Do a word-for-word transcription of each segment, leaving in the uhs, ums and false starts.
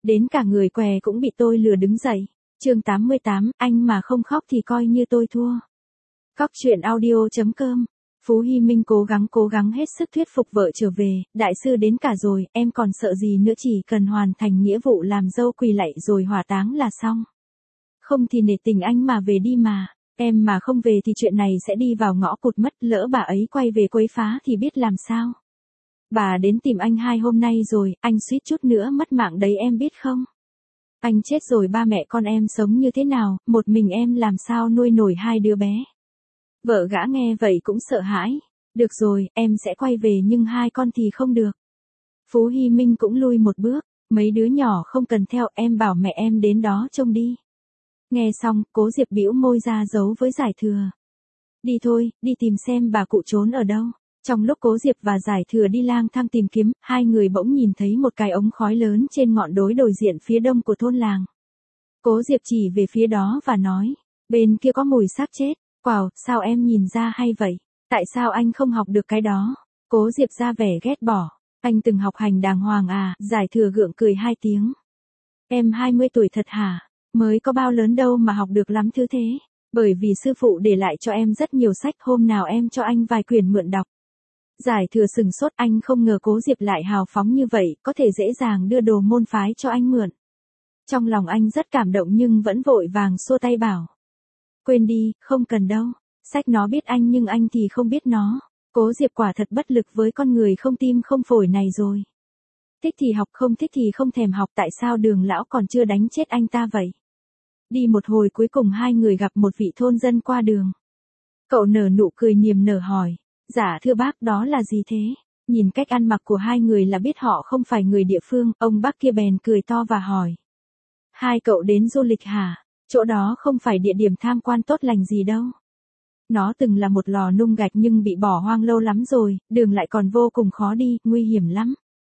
Đến cả người què cũng bị tôi lừa đứng dậy. Chương tám mươi tám, anh mà không khóc thì coi như tôi thua. Cóc truyện audio chấm com. Phú Hy Minh cố gắng cố gắng hết sức thuyết phục vợ trở về, đại sư đến cả rồi, em còn sợ gì nữa, chỉ cần hoàn thành nghĩa vụ làm dâu quỳ lạy rồi hỏa táng là xong. Không thì nể tình anh mà về đi mà, em mà không về thì chuyện này sẽ đi vào ngõ cụt mất, lỡ bà ấy quay về quấy phá thì biết làm sao. Bà đến tìm anh hai hôm nay rồi, anh suýt chút nữa mất mạng đấy em biết không? Anh chết rồi ba mẹ con em sống như thế nào, một mình em làm sao nuôi nổi hai đứa bé. Vợ gã nghe vậy cũng sợ hãi. Được rồi, em sẽ quay về nhưng hai con thì không được. Phú Hy Minh cũng lui một bước, mấy đứa nhỏ không cần theo, em bảo mẹ em đến đó trông đi. Nghe xong, Cố Diệp bĩu môi ra giấu với Giải Thừa. Đi thôi, đi tìm xem bà cụ trốn ở đâu. Trong lúc Cố Diệp và Giải Thừa đi lang thang tìm kiếm, hai người bỗng nhìn thấy một cái ống khói lớn trên ngọn đồi đồi diện phía đông của thôn làng. Cố Diệp chỉ về phía đó và nói, bên kia có mùi xác chết. Wow, sao em nhìn ra hay vậy? Tại sao anh không học được cái đó? Cố Diệp ra vẻ ghét bỏ. Anh từng học hành đàng hoàng à? Giải Thừa gượng cười hai tiếng. Em hai mươi tuổi thật hả? Mới có bao lớn đâu mà học được lắm thứ thế. Bởi vì sư phụ để lại cho em rất nhiều sách, hôm nào em cho anh vài quyển mượn đọc. Giải Thừa sừng sốt, anh không ngờ Cố Diệp lại hào phóng như vậy, có thể dễ dàng đưa đồ môn phái cho anh mượn. Trong lòng anh rất cảm động nhưng vẫn vội vàng xua tay bảo. Quên đi, không cần đâu. Sách nó biết anh nhưng anh thì không biết nó. Cố Diệp quả thật bất lực với con người không tim không phổi này rồi. Thích thì học, không thích thì không thèm học, tại sao Đường lão còn chưa đánh chết anh ta vậy? Đi một hồi cuối cùng hai người gặp một vị thôn dân qua đường. Cậu nở nụ cười niềm nở hỏi. Dạ thưa bác, đó là gì thế? Nhìn cách ăn mặc của hai người là biết họ không phải người địa phương, ông bác kia bèn cười to và hỏi. Hai cậu đến du lịch hả? Chỗ đó không phải địa điểm tham quan tốt lành gì đâu. Nó từng là một lò nung gạch nhưng bị bỏ hoang lâu lắm rồi, đường lại còn vô cùng khó đi, nguy hiểm lắm.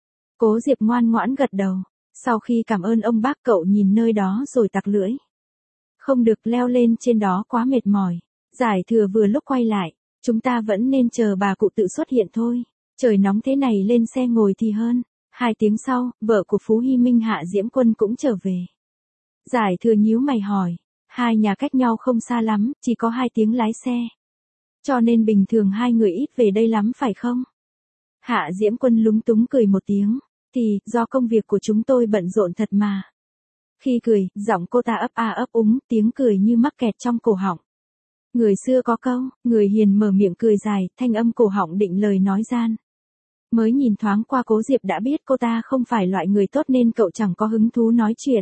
Cố Diệp ngoan ngoãn gật đầu. Sau khi cảm ơn ông bác, cậu nhìn nơi đó rồi tặc lưỡi. Không được, leo lên trên đó quá mệt mỏi. Giải Thừa vừa lúc quay lại. Chúng ta vẫn nên chờ bà cụ tự xuất hiện thôi. Trời nóng thế này lên xe ngồi thì hơn. Hai tiếng sau, vợ của Phú Hy Minh Hạ Diễm Quân cũng trở về. Giải Thừa nhíu mày hỏi. Hai nhà cách nhau không xa lắm, chỉ có hai tiếng lái xe. Cho nên bình thường hai người ít về đây lắm phải không? Hạ Diễm Quân lúng túng cười một tiếng. Thì, do công việc của chúng tôi bận rộn thật mà. Khi cười, giọng cô ta ấp a ấp úng, tiếng cười như mắc kẹt trong cổ họng. Người xưa có câu, người hiền mở miệng cười dài, thanh âm cổ họng định lời nói gian. Mới nhìn thoáng qua Cố Diệp đã biết cô ta không phải loại người tốt nên cậu chẳng có hứng thú nói chuyện.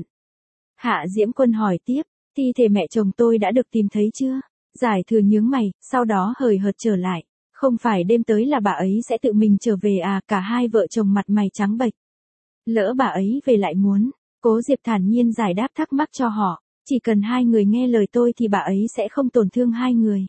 Hạ Diễm Quân hỏi tiếp, thi thể mẹ chồng tôi đã được tìm thấy chưa? Giải Thừa nhướng mày, sau đó hời hợt trở lại. Không phải đêm tới là bà ấy sẽ tự mình trở về à? Cả hai vợ chồng mặt mày trắng bệch. Lỡ bà ấy về lại muốn. Cố Diệp thản nhiên giải đáp thắc mắc cho họ. Chỉ cần hai người nghe lời tôi thì bà ấy sẽ không tổn thương hai người.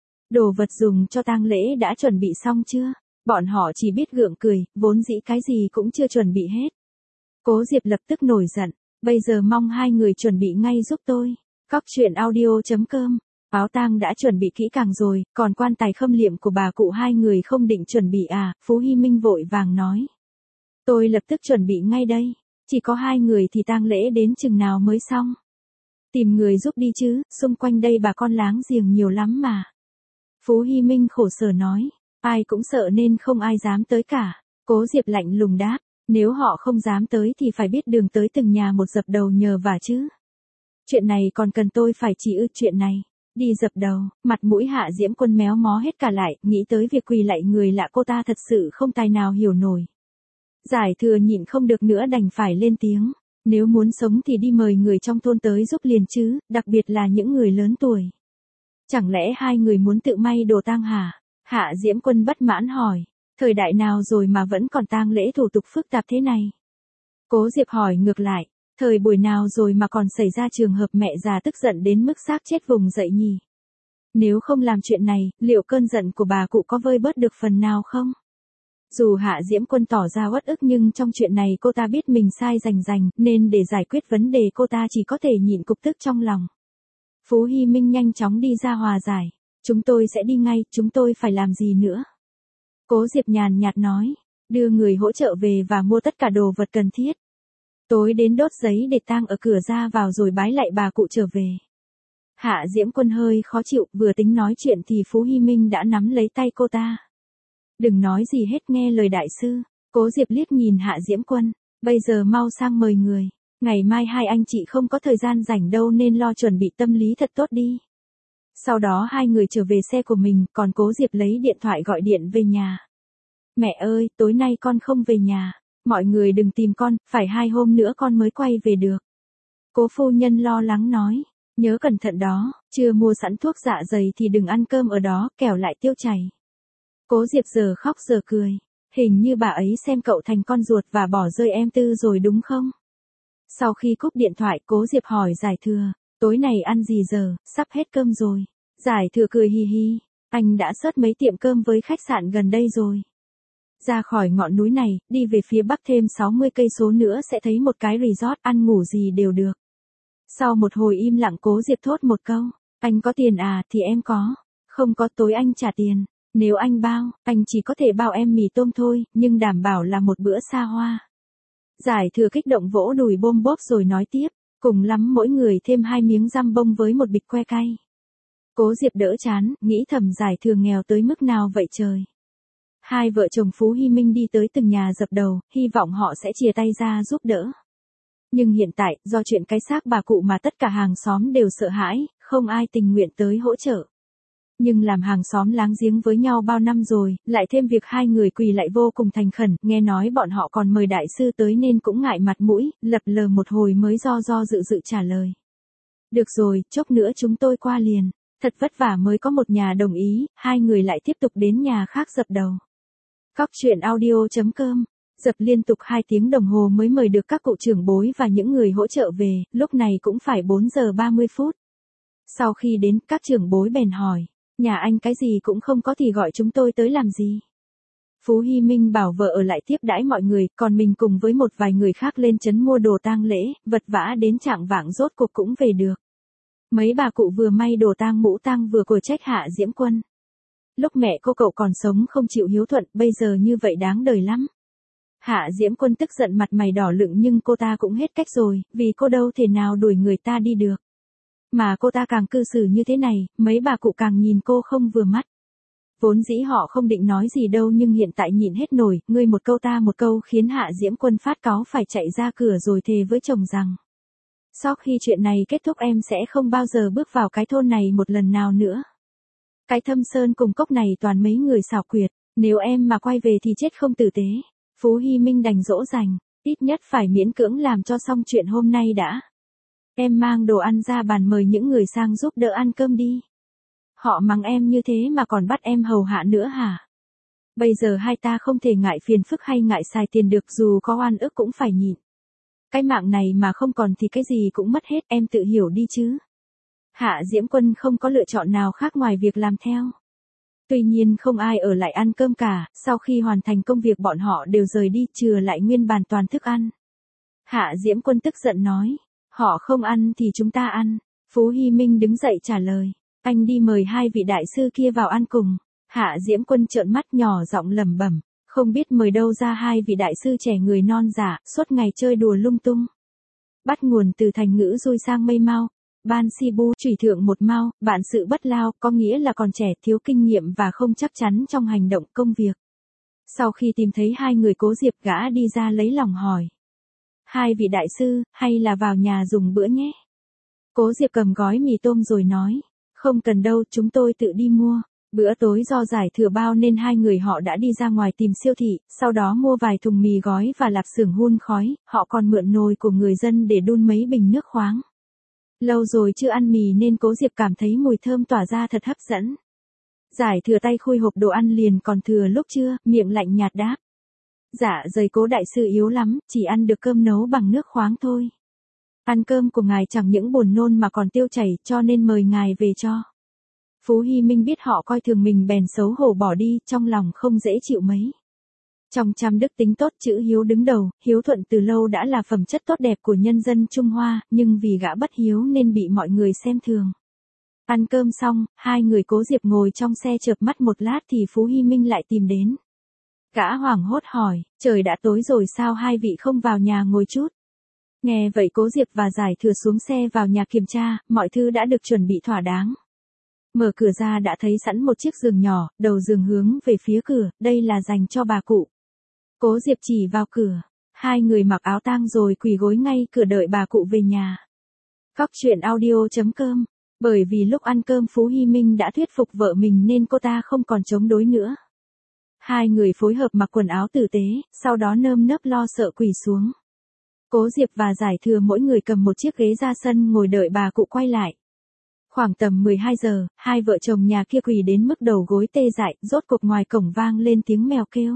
Đồ vật dùng cho tang lễ đã chuẩn bị xong chưa? Bọn họ chỉ biết gượng cười, vốn dĩ cái gì cũng chưa chuẩn bị hết. Cố Diệp lập tức nổi giận. Bây giờ mong hai người chuẩn bị ngay giúp tôi. Cóc truyện audio chấm com. Áo tang đã chuẩn bị kỹ càng rồi, còn quan tài khâm liệm của bà cụ hai người không định chuẩn bị à? Phú Hy Minh vội vàng nói. Tôi lập tức chuẩn bị ngay đây. Chỉ có hai người thì tang lễ đến chừng nào mới xong? Tìm người giúp đi chứ, xung quanh đây bà con láng giềng nhiều lắm mà. Phú Hy Minh khổ sở nói. Ai cũng sợ nên không ai dám tới cả. Cố Diệp lạnh lùng đáp. Nếu họ không dám tới thì phải biết đường tới từng nhà một dập đầu nhờ vả chứ. Chuyện này còn cần tôi phải chỉ ư? Chuyện này. Đi dập đầu, mặt mũi Hạ Diễm Quân méo mó hết cả lại, nghĩ tới việc quỳ lạy người lạ cô ta thật sự không tài nào hiểu nổi. Giải Thừa nhịn không được nữa đành phải lên tiếng. Nếu muốn sống thì đi mời người trong thôn tới giúp liền chứ, đặc biệt là những người lớn tuổi. Chẳng lẽ hai người muốn tự may đồ tang hả? Hạ Diễm Quân bất mãn hỏi. Thời đại nào rồi mà vẫn còn tang lễ thủ tục phức tạp thế này? Cố Diệp hỏi ngược lại. Thời buổi nào rồi mà còn xảy ra trường hợp mẹ già tức giận đến mức xác chết vùng dậy nhỉ? Nếu không làm chuyện này, liệu cơn giận của bà cụ có vơi bớt được phần nào không? Dù Hạ Diễm Quân tỏ ra uất ức nhưng trong chuyện này cô ta biết mình sai rành rành, nên để giải quyết vấn đề cô ta chỉ có thể nhịn cục tức trong lòng. Phú Hy Minh nhanh chóng đi ra hòa giải. Chúng tôi sẽ đi ngay, chúng tôi phải làm gì nữa? Cố Diệp nhàn nhạt nói. Đưa người hỗ trợ về và mua tất cả đồ vật cần thiết. Tối đến đốt giấy để tang ở cửa ra vào rồi bái lạy bà cụ trở về. Hạ Diễm Quân hơi khó chịu, vừa tính nói chuyện thì Phú Hy Minh đã nắm lấy tay cô ta. Đừng nói gì hết, nghe lời đại sư. Cố Diệp liếc nhìn Hạ Diễm Quân, bây giờ mau sang mời người. Ngày mai hai anh chị không có thời gian rảnh đâu nên lo chuẩn bị tâm lý thật tốt đi. Sau đó hai người trở về xe của mình, còn Cố Diệp lấy điện thoại gọi điện về nhà. Mẹ ơi, tối nay con không về nhà. Mọi người đừng tìm con, phải hai hôm nữa con mới quay về được. Cố phu nhân lo lắng nói. Nhớ cẩn thận đó, chưa mua sẵn thuốc dạ dày thì đừng ăn cơm ở đó, kẻo lại tiêu chảy. Cố Diệp giờ khóc giờ cười. Hình như bà ấy xem cậu thành con ruột và bỏ rơi em Tư rồi đúng không? Sau khi cúp điện thoại, Cố Diệp hỏi Giải Thừa, tối này ăn gì giờ, sắp hết cơm rồi. Giải Thừa cười hì hì, anh đã search mấy tiệm cơm với khách sạn gần đây rồi. Ra khỏi ngọn núi này, đi về phía bắc thêm sáu mươi cây số nữa sẽ thấy một cái resort, ăn ngủ gì đều được. Sau một hồi im lặng, Cố Diệp thốt một câu, anh có tiền à? Thì em có. Không có, tối anh trả tiền. Nếu anh bao, anh chỉ có thể bao em mì tôm thôi, nhưng đảm bảo là một bữa xa hoa. Giải Thừa kích động vỗ đùi bôm bốp rồi nói tiếp, cùng lắm mỗi người thêm hai miếng răm bông với một bịch que cay. Cố Diệp đỡ chán, nghĩ thầm Giải Thừa nghèo tới mức nào vậy trời. Hai vợ chồng Phú Hy Minh đi tới từng nhà dập đầu, hy vọng họ sẽ chia tay ra giúp đỡ. Nhưng hiện tại, do chuyện cái xác bà cụ mà tất cả hàng xóm đều sợ hãi, không ai tình nguyện tới hỗ trợ. Nhưng làm hàng xóm láng giếng với nhau bao năm rồi, lại thêm việc hai người quỳ lại vô cùng thành khẩn, nghe nói bọn họ còn mời đại sư tới nên cũng ngại mặt mũi, lập lờ một hồi mới do do dự dự trả lời. Được rồi, chốc nữa chúng tôi qua liền. Thật vất vả mới có một nhà đồng ý, hai người lại tiếp tục đến nhà khác dập đầu. Cóc truyện audio chấm com. Dập liên tục hai tiếng đồng hồ mới mời được các cụ trưởng bối và những người hỗ trợ về, lúc này cũng phải bốn giờ ba mươi phút. Sau khi đến, các trưởng bối bèn hỏi, nhà anh cái gì cũng không có thì gọi chúng tôi tới làm gì? Phú Hy Minh bảo vợ ở lại tiếp đãi mọi người, còn mình cùng với một vài người khác lên trấn mua đồ tang lễ, vật vã đến trạng vạng rốt cuộc cũng về được. Mấy bà cụ vừa may đồ tang mũ tang vừa của trách Hạ Diễm Quân. Lúc mẹ cô cậu còn sống không chịu hiếu thuận, bây giờ như vậy đáng đời lắm. Hạ Diễm Quân tức giận mặt mày đỏ lựng, nhưng cô ta cũng hết cách rồi, vì cô đâu thể nào đuổi người ta đi được. Mà cô ta càng cư xử như thế này, mấy bà cụ càng nhìn cô không vừa mắt. Vốn dĩ họ không định nói gì đâu, nhưng hiện tại nhịn hết nổi, ngươi một câu ta một câu khiến Hạ Diễm Quân phát cáu phải chạy ra cửa rồi thề với chồng rằng, sau khi chuyện này kết thúc em sẽ không bao giờ bước vào cái thôn này một lần nào nữa. Cái Thâm Sơn cùng cốc này toàn mấy người xảo quyệt, nếu em mà quay về thì chết không tử tế. Phú Hy Minh đành dỗ dành, ít nhất phải miễn cưỡng làm cho xong chuyện hôm nay đã. Em mang đồ ăn ra bàn mời những người sang giúp đỡ ăn cơm đi. Họ mắng em như thế mà còn bắt em hầu hạ nữa hả? Bây giờ hai ta không thể ngại phiền phức hay ngại xài tiền được, dù có oan ức cũng phải nhịn. Cái mạng này mà không còn thì cái gì cũng mất hết, em tự hiểu đi chứ. Hạ Diễm Quân không có lựa chọn nào khác ngoài việc làm theo. Tuy nhiên không ai ở lại ăn cơm cả, sau khi hoàn thành công việc bọn họ đều rời đi, chừa lại nguyên bàn toàn thức ăn. Hạ Diễm Quân tức giận nói, họ không ăn thì chúng ta ăn. Phú Hy Minh đứng dậy trả lời, anh đi mời hai vị đại sư kia vào ăn cùng. Hạ Diễm Quân trợn mắt nhỏ giọng lẩm bẩm, không biết mời đâu ra hai vị đại sư trẻ người non dạ, suốt ngày chơi đùa lung tung. Bắt nguồn từ thành ngữ rui sang mây mau. Ban si bu, chủy thượng một mau, bạn sự bất lao, có nghĩa là còn trẻ, thiếu kinh nghiệm và không chắc chắn trong hành động công việc. Sau khi tìm thấy hai người Cố Diệp, gã đi ra lấy lòng hỏi. Hai vị đại sư, hay là vào nhà dùng bữa nhé? Cố Diệp cầm gói mì tôm rồi nói. Không cần đâu, chúng tôi tự đi mua. Bữa tối do Giải Thừa bao nên hai người họ đã đi ra ngoài tìm siêu thị, sau đó mua vài thùng mì gói và lạp xưởng hun khói, họ còn mượn nồi của người dân để đun mấy bình nước khoáng. Lâu rồi chưa ăn mì nên Cố Diệp cảm thấy mùi thơm tỏa ra thật hấp dẫn. Giải Thừa tay khui hộp đồ ăn liền còn thừa lúc trưa, miệng lạnh nhạt đáp. Dạ dày Cố đại sư yếu lắm, chỉ ăn được cơm nấu bằng nước khoáng thôi. Ăn cơm của ngài chẳng những buồn nôn mà còn tiêu chảy, cho nên mời ngài về cho. Phú Hy Minh biết họ coi thường mình bèn xấu hổ bỏ đi, trong lòng không dễ chịu mấy. Trong trăm đức tính tốt, chữ hiếu đứng đầu, hiếu thuận từ lâu đã là phẩm chất tốt đẹp của nhân dân Trung Hoa, nhưng vì gã bất hiếu nên bị mọi người xem thường. Ăn cơm xong, hai người Cố Diệp ngồi trong xe chợp mắt một lát thì Phú Hy Minh lại tìm đến. Gã hoảng hốt hỏi, trời đã tối rồi sao hai vị không vào nhà ngồi chút? Nghe vậy Cố Diệp và Giải Thừa xuống xe vào nhà kiểm tra, mọi thứ đã được chuẩn bị thỏa đáng. Mở cửa ra đã thấy sẵn một chiếc giường nhỏ, đầu giường hướng về phía cửa, đây là dành cho bà cụ. Cố Diệp chỉ vào cửa, hai người mặc áo tang rồi quỳ gối ngay cửa đợi bà cụ về nhà. Cóc truyện audio chấm com. Bởi vì lúc ăn cơm Phú Hy Minh đã thuyết phục vợ mình nên cô ta không còn chống đối nữa. Hai người phối hợp mặc quần áo tử tế, sau đó nơm nớp lo sợ quỳ xuống. Cố Diệp và Giải Thừa mỗi người cầm một chiếc ghế ra sân ngồi đợi bà cụ quay lại. Khoảng tầm mười hai giờ, hai vợ chồng nhà kia quỳ đến mức đầu gối tê dại, rốt cục ngoài cổng vang lên tiếng mèo kêu.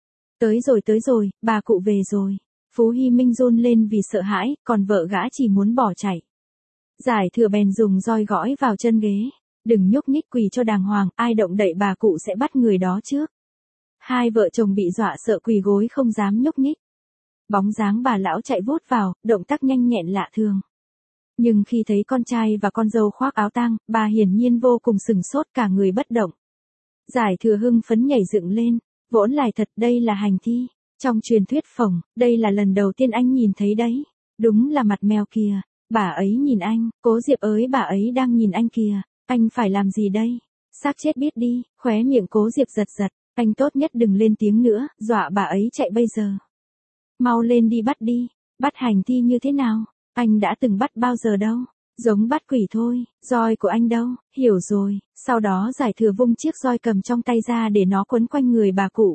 Tới rồi tới rồi, bà cụ về rồi. Phú Hy Minh run lên vì sợ hãi, còn vợ gã chỉ muốn bỏ chạy. Giải Thừa bèn dùng roi gõi vào chân ghế. Đừng nhúc nhích, quỳ cho đàng hoàng, ai động đậy bà cụ sẽ bắt người đó trước. Hai vợ chồng bị dọa sợ quỳ gối không dám nhúc nhích. Bóng dáng bà lão chạy vút vào, động tác nhanh nhẹn lạ thường. Nhưng khi thấy con trai và con dâu khoác áo tang, bà hiển nhiên vô cùng sừng sốt, cả người bất động. Giải Thừa hưng phấn nhảy dựng lên, vỗn lại thật, đây là hành thi. Trong truyền thuyết phồng, đây là lần đầu tiên anh nhìn thấy đấy. Đúng là mặt mèo kìa, bà ấy nhìn anh, Cố Diệp ơi, bà ấy đang nhìn anh kìa, anh phải làm gì đây? Xác chết biết đi, khóe miệng Cố Diệp giật giật, anh tốt nhất đừng lên tiếng nữa, dọa bà ấy chạy bây giờ. Mau lên đi, bắt đi, bắt hành thi như thế nào? Anh đã từng bắt bao giờ đâu, giống bắt quỷ thôi, roi của anh đâu, hiểu rồi. Sau đó Giải Thừa vung chiếc roi cầm trong tay ra để nó quấn quanh người bà cụ.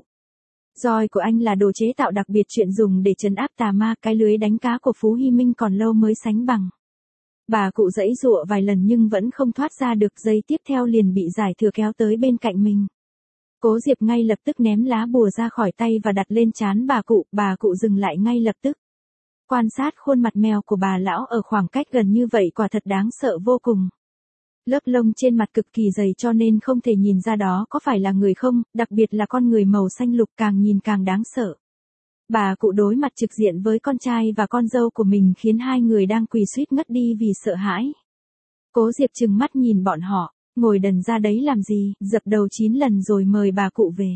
Roi của anh là đồ chế tạo đặc biệt, chuyện dùng để trấn áp tà ma, cái lưới đánh cá của Phú Hy Minh còn lâu mới sánh bằng. Bà cụ giãy giụa vài lần nhưng vẫn không thoát ra được, giây tiếp theo liền bị Giải Thừa kéo tới bên cạnh mình. Cố Diệp ngay lập tức ném lá bùa ra khỏi tay và đặt lên trán bà cụ, bà cụ dừng lại ngay lập tức. Quan sát khuôn mặt mèo của bà lão ở khoảng cách gần như vậy quả thật đáng sợ vô cùng. Lớp lông trên mặt cực kỳ dày cho nên không thể nhìn ra đó có phải là người không, đặc biệt là con người màu xanh lục càng nhìn càng đáng sợ. Bà cụ đối mặt trực diện với con trai và con dâu của mình khiến hai người đang quỳ suýt ngất đi vì sợ hãi. Cố Diệp trừng mắt nhìn bọn họ, ngồi đần ra đấy làm gì, dập đầu chín lần rồi mời bà cụ về.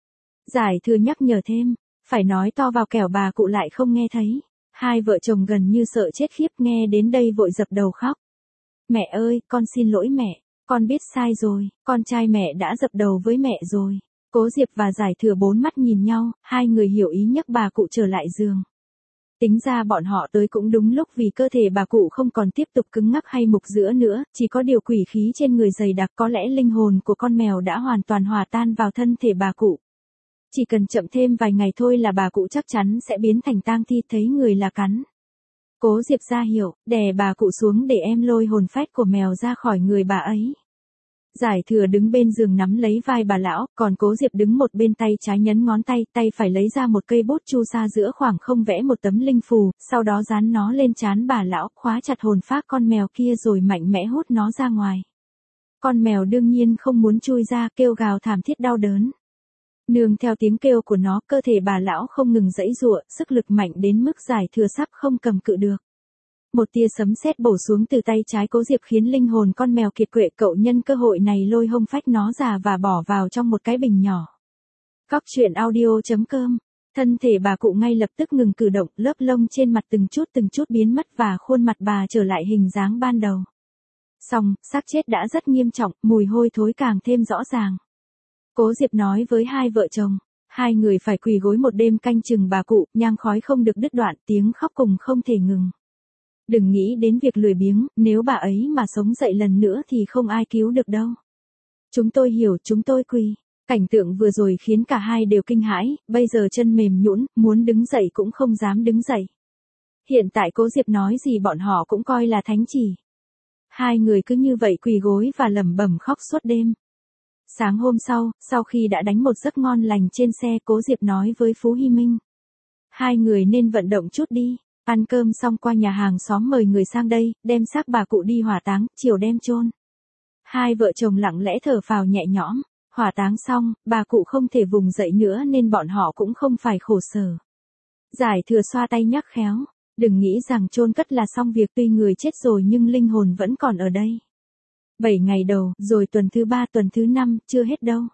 Giải Thừa nhắc nhở thêm, phải nói to vào kẻo bà cụ lại không nghe thấy. Hai vợ chồng gần như sợ chết khiếp, nghe đến đây vội dập đầu khóc. Mẹ ơi, con xin lỗi mẹ, con biết sai rồi, con trai mẹ đã dập đầu với mẹ rồi. Cố Diệp và Giải Thừa bốn mắt nhìn nhau, hai người hiểu ý nhấc bà cụ trở lại giường. Tính ra bọn họ tới cũng đúng lúc vì cơ thể bà cụ không còn tiếp tục cứng ngắc hay mục giữa nữa, chỉ có điều quỷ khí trên người dày đặc, có lẽ linh hồn của con mèo đã hoàn toàn hòa tan vào thân thể bà cụ. Chỉ cần chậm thêm vài ngày thôi là bà cụ chắc chắn sẽ biến thành tang thi, thấy người là cắn. Cố Diệp ra hiệu, đè bà cụ xuống để em lôi hồn phách của mèo ra khỏi người bà ấy. Giải Thừa đứng bên giường nắm lấy vai bà lão, còn Cố Diệp đứng một bên, tay trái nhấn ngón tay, tay phải lấy ra một cây bút chu sa giữa khoảng không vẽ một tấm linh phù, sau đó dán nó lên trán bà lão, khóa chặt hồn phách con mèo kia rồi mạnh mẽ hút nó ra ngoài. Con mèo đương nhiên không muốn chui ra, kêu gào thảm thiết đau đớn. Nương theo tiếng kêu của nó, cơ thể bà lão không ngừng giãy giụa, sức lực mạnh đến mức Giải Thừa sắp không cầm cự được. Một tia sấm sét bổ xuống từ tay trái Cố Diệp khiến linh hồn con mèo kiệt quệ, cậu nhân cơ hội này lôi hông phách nó ra và bỏ vào trong một cái bình nhỏ. Cóc truyện audio chấm com. Thân thể bà cụ ngay lập tức ngừng cử động, lớp lông trên mặt từng chút từng chút biến mất và khuôn mặt bà trở lại hình dáng ban đầu. Xong, xác chết đã rất nghiêm trọng, mùi hôi thối càng thêm rõ ràng. Cố Diệp nói với hai vợ chồng, hai người phải quỳ gối một đêm canh chừng bà cụ, nhang khói không được đứt đoạn, tiếng khóc cùng không thể ngừng. Đừng nghĩ đến việc lười biếng, nếu bà ấy mà sống dậy lần nữa thì không ai cứu được đâu. Chúng tôi hiểu, chúng tôi quỳ. Cảnh tượng vừa rồi khiến cả hai đều kinh hãi, bây giờ chân mềm nhũn, muốn đứng dậy cũng không dám đứng dậy. Hiện tại Cố Diệp nói gì bọn họ cũng coi là thánh chỉ. Hai người cứ như vậy quỳ gối và lẩm bẩm khóc suốt đêm. Sáng hôm sau, sau khi đã đánh một giấc ngon lành trên xe, Cố Diệp nói với Phú Hy Minh. Hai người nên vận động chút đi, ăn cơm xong qua nhà hàng xóm mời người sang đây, đem xác bà cụ đi hỏa táng, chiều đem chôn. Hai vợ chồng lặng lẽ thở phào nhẹ nhõm, hỏa táng xong, bà cụ không thể vùng dậy nữa nên bọn họ cũng không phải khổ sở. Giải Thừa xoa tay nhắc khéo, đừng nghĩ rằng chôn cất là xong việc, tuy người chết rồi nhưng linh hồn vẫn còn ở đây. Bảy ngày đầu, rồi tuần thứ ba, tuần thứ năm, chưa hết đâu.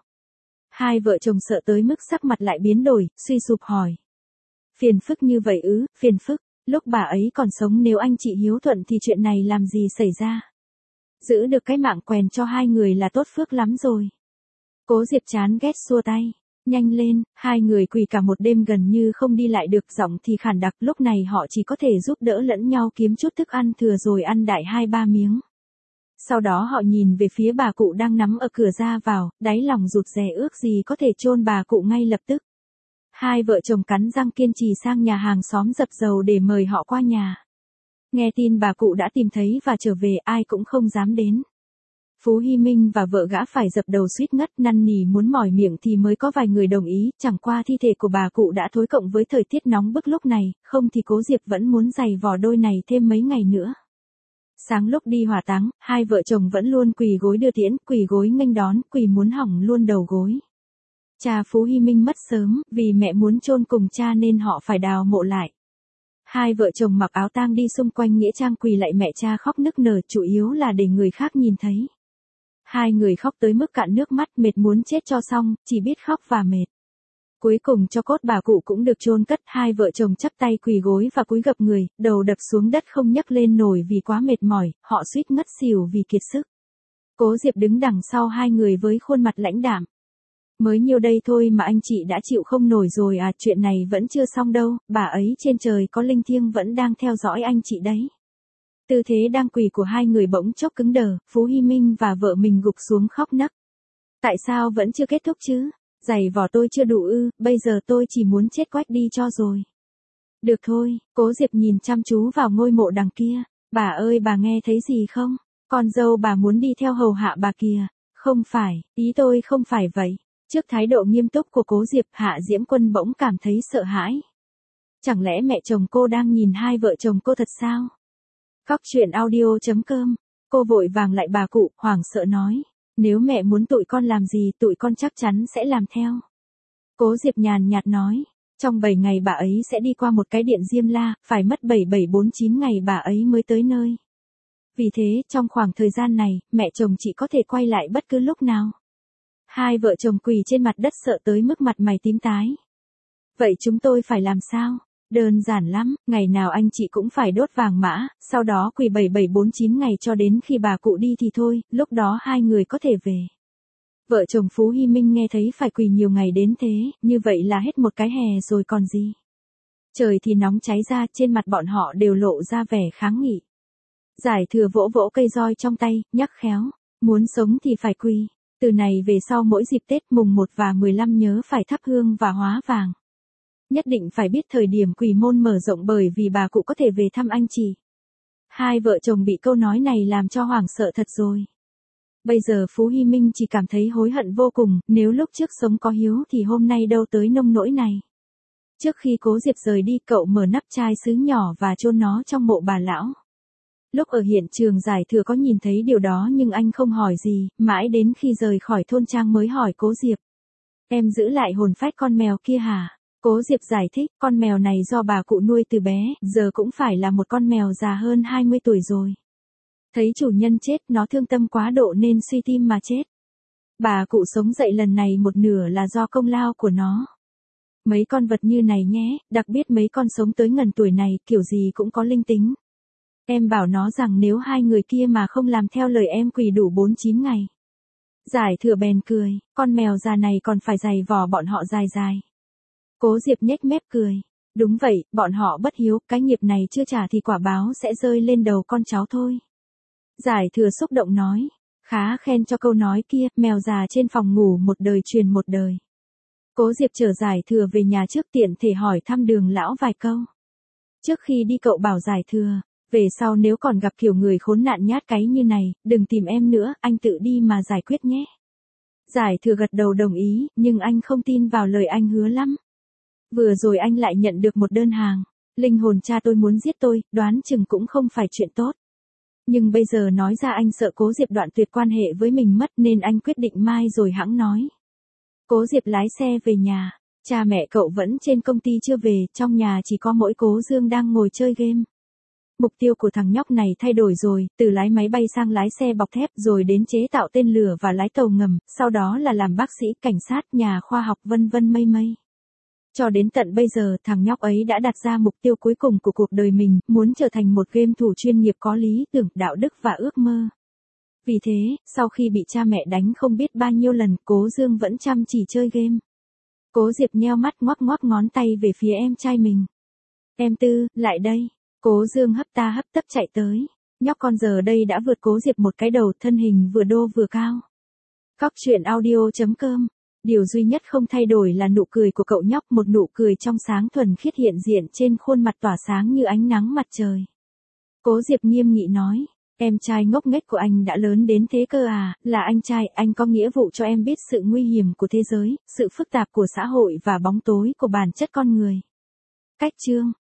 Hai vợ chồng sợ tới mức sắc mặt lại biến đổi, suy sụp hỏi. Phiền phức như vậy ư, phiền phức, Lúc bà ấy còn sống nếu anh chị hiếu thuận thì chuyện này làm gì xảy ra. Giữ được cái mạng quèn cho hai người là tốt phước lắm rồi. Cố Diệp chán ghét xua tay. Nhanh lên, hai người quỳ cả một đêm gần như không đi lại được, giọng thì khản đặc, lúc này họ chỉ có thể giúp đỡ lẫn nhau kiếm chút thức ăn thừa rồi ăn đại hai ba miếng. Sau đó họ nhìn về phía bà cụ đang nắm ở cửa ra vào, đáy lòng rụt rè ước gì có thể chôn bà cụ ngay lập tức. Hai vợ chồng cắn răng kiên trì sang nhà hàng xóm dập dầu để mời họ qua nhà. Nghe tin bà cụ đã tìm thấy và trở về, ai cũng không dám đến. Phú Hy Minh và vợ gã phải dập đầu suýt ngất, năn nỉ muốn mỏi miệng thì mới có vài người đồng ý, chẳng qua thi thể của bà cụ đã thối cộng với thời tiết nóng bức lúc này, không thì Cố Diệp vẫn muốn giày vò đôi này thêm mấy ngày nữa. Sáng lúc đi hỏa táng, hai vợ chồng vẫn luôn quỳ gối đưa tiễn, quỳ gối nghênh đón, quỳ muốn hỏng luôn đầu gối. Cha Phú Hy Minh mất sớm, vì mẹ muốn chôn cùng cha nên họ phải đào mộ lại. Hai vợ chồng mặc áo tang đi xung quanh nghĩa trang quỳ lạy mẹ cha khóc nức nở, chủ yếu là để người khác nhìn thấy. Hai người khóc tới mức cạn nước mắt, mệt muốn chết cho xong, chỉ biết khóc và mệt. Cuối cùng cho cốt bà cụ cũng được chôn cất, hai vợ chồng chắp tay quỳ gối và cúi gập người, đầu đập xuống đất không nhấc lên nổi vì quá mệt mỏi, họ suýt ngất xỉu vì kiệt sức. Cố Diệp đứng đằng sau hai người với khuôn mặt lãnh đạm. Mới nhiêu đây thôi mà anh chị đã chịu không nổi rồi à, chuyện này vẫn chưa xong đâu, bà ấy trên trời có linh thiêng vẫn đang theo dõi anh chị đấy. Tư thế đang quỳ của hai người bỗng chốc cứng đờ, Phú Hy Minh và vợ mình gục xuống khóc nấc. Tại sao vẫn chưa kết thúc chứ? Giày vò tôi chưa đủ ư, bây giờ tôi chỉ muốn chết quách đi cho rồi. Được thôi, Cố Diệp nhìn chăm chú vào ngôi mộ đằng kia. Bà ơi, bà nghe thấy gì không? Con dâu bà muốn đi theo hầu hạ bà kìa. Không phải, ý tôi không phải vậy. Trước thái độ nghiêm túc của Cố Diệp, Hạ Diễm Quân bỗng cảm thấy sợ hãi. Chẳng lẽ mẹ chồng cô đang nhìn hai vợ chồng cô thật sao? Cóc truyện audio chấm com. Cô vội vàng lại bà cụ, hoảng sợ nói. Nếu mẹ muốn tụi con làm gì, tụi con chắc chắn sẽ làm theo. Cố Diệp nhàn nhạt nói. Trong bảy ngày bà ấy sẽ đi qua một cái điện Diêm La, phải mất bảy bảy bốn chín ngày bà ấy mới tới nơi. Vì thế, trong khoảng thời gian này, mẹ chồng chị có thể quay lại bất cứ lúc nào. Hai vợ chồng quỳ trên mặt đất sợ tới mức mặt mày tím tái. Vậy chúng tôi phải làm sao? Đơn giản lắm, ngày nào anh chị cũng phải đốt vàng mã, sau đó quỳ bảy bảy bốn chín ngày cho đến khi bà cụ đi thì thôi, lúc đó hai người có thể về. Vợ chồng Phú Hy Minh nghe thấy phải quỳ nhiều ngày đến thế, như vậy là hết một cái hè rồi còn gì. Trời thì nóng cháy ra, trên mặt bọn họ đều lộ ra vẻ kháng nghị. Giải Thừa vỗ vỗ cây roi trong tay, nhắc khéo, muốn sống thì phải quỳ. Từ này về sau mỗi dịp Tết mùng một và mười lăm nhớ phải thắp hương và hóa vàng. Nhất định phải biết thời điểm quỷ môn mở rộng bởi vì bà cụ có thể về thăm anh chị. Hai vợ chồng bị câu nói này làm cho hoảng sợ thật rồi. Bây giờ Phú Hy Minh chỉ cảm thấy hối hận vô cùng, nếu lúc trước sống có hiếu thì hôm nay đâu tới nông nỗi này. Trước khi Cố Diệp rời đi, cậu mở nắp chai sứ nhỏ và chôn nó trong mộ bà lão. Lúc ở hiện trường Giải Thừa có nhìn thấy điều đó nhưng anh không hỏi gì, mãi đến khi rời khỏi thôn trang mới hỏi Cố Diệp. Em giữ lại hồn phách con mèo kia hả? Cố Diệp giải thích, con mèo này do bà cụ nuôi từ bé, giờ cũng phải là một con mèo già hơn hai mươi tuổi rồi. Thấy chủ nhân chết, nó thương tâm quá độ nên suy tim mà chết. Bà cụ sống dậy lần này một nửa là do công lao của nó. Mấy con vật như này nhé, đặc biệt mấy con sống tới ngần tuổi này, kiểu gì cũng có linh tính. Em bảo nó rằng nếu hai người kia mà không làm theo lời em quỳ đủ bốn chín ngày. Giải Thừa bèn cười, con mèo già này còn phải giày vò bọn họ dài dài. Cố Diệp nhếch mép cười. Đúng vậy, bọn họ bất hiếu, cái nghiệp này chưa trả thì quả báo sẽ rơi lên đầu con cháu thôi. Giải Thừa xúc động nói. Khá khen cho câu nói kia, mèo già trên phòng ngủ một đời truyền một đời. Cố Diệp chở Giải Thừa về nhà trước tiện thể hỏi thăm Đường lão vài câu. Trước khi đi cậu bảo Giải Thừa, về sau nếu còn gặp kiểu người khốn nạn nhát cái như này, đừng tìm em nữa, anh tự đi mà giải quyết nhé. Giải Thừa gật đầu đồng ý, nhưng anh không tin vào lời anh hứa lắm. Vừa rồi anh lại nhận được một đơn hàng. Linh hồn cha tôi muốn giết tôi, đoán chừng cũng không phải chuyện tốt. Nhưng bây giờ nói ra anh sợ Cố Diệp đoạn tuyệt quan hệ với mình mất nên anh quyết định mai rồi hẵng nói. Cố Diệp lái xe về nhà. Cha mẹ cậu vẫn trên công ty chưa về, trong nhà chỉ có mỗi Cố Dương đang ngồi chơi game. Mục tiêu của thằng nhóc này thay đổi rồi, từ lái máy bay sang lái xe bọc thép rồi đến chế tạo tên lửa và lái tàu ngầm, sau đó là làm bác sĩ, cảnh sát, nhà khoa học vân vân mây mây. Cho đến tận bây giờ thằng nhóc ấy đã đặt ra mục tiêu cuối cùng của cuộc đời mình, muốn trở thành một game thủ chuyên nghiệp có lý tưởng, đạo đức và ước mơ. Vì thế, sau khi bị cha mẹ đánh không biết bao nhiêu lần, Cố Dương vẫn chăm chỉ chơi game. Cố Diệp nheo mắt ngoắc ngoắc ngón tay về phía em trai mình. Em Tư, lại đây. Cố Dương hấp ta hấp tấp chạy tới. Nhóc con giờ đây đã vượt Cố Diệp một cái đầu, thân hình vừa đô vừa cao. Cóc truyện audio chấm com. Điều duy nhất không thay đổi là nụ cười của cậu nhóc, một nụ cười trong sáng thuần khiết hiện diện trên khuôn mặt tỏa sáng như ánh nắng mặt trời. Cố Diệp nghiêm nghị nói, em trai ngốc nghếch của anh đã lớn đến thế cơ à, là anh trai, anh có nghĩa vụ cho em biết sự nguy hiểm của thế giới, sự phức tạp của xã hội và bóng tối của bản chất con người. Cách chương